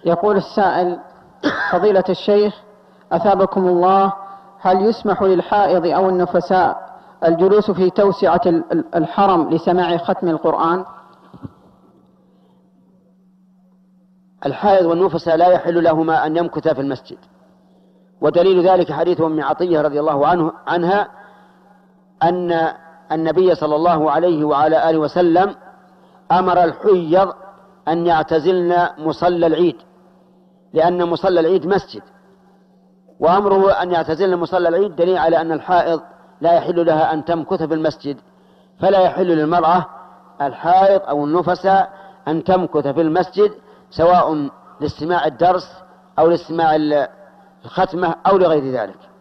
يقول السائل: فضيلة الشيخ أثابكم الله، هل يسمح للحائض أو النفساء الجلوس في توسعة الحرم لسماع ختم القرآن؟ الحائض والنفساء لا يحل لهما أن يمكثا في المسجد، ودليل ذلك حديث أم عطية رضي الله عنها أن النبي صلى الله عليه وعلى آله وسلم أمر الحيض أن يعتزلن مصلى العيد، لأن مصلى العيد مسجد، وأمره أن يعتزلن مصلى العيد دليل على أن الحائض لا يحل لها أن تمكث في المسجد، فلا يحل للمرأة الحائض أو النفساء أن تمكث في المسجد سواء لاستماع الدرس أو لاستماع الختمة أو لغير ذلك.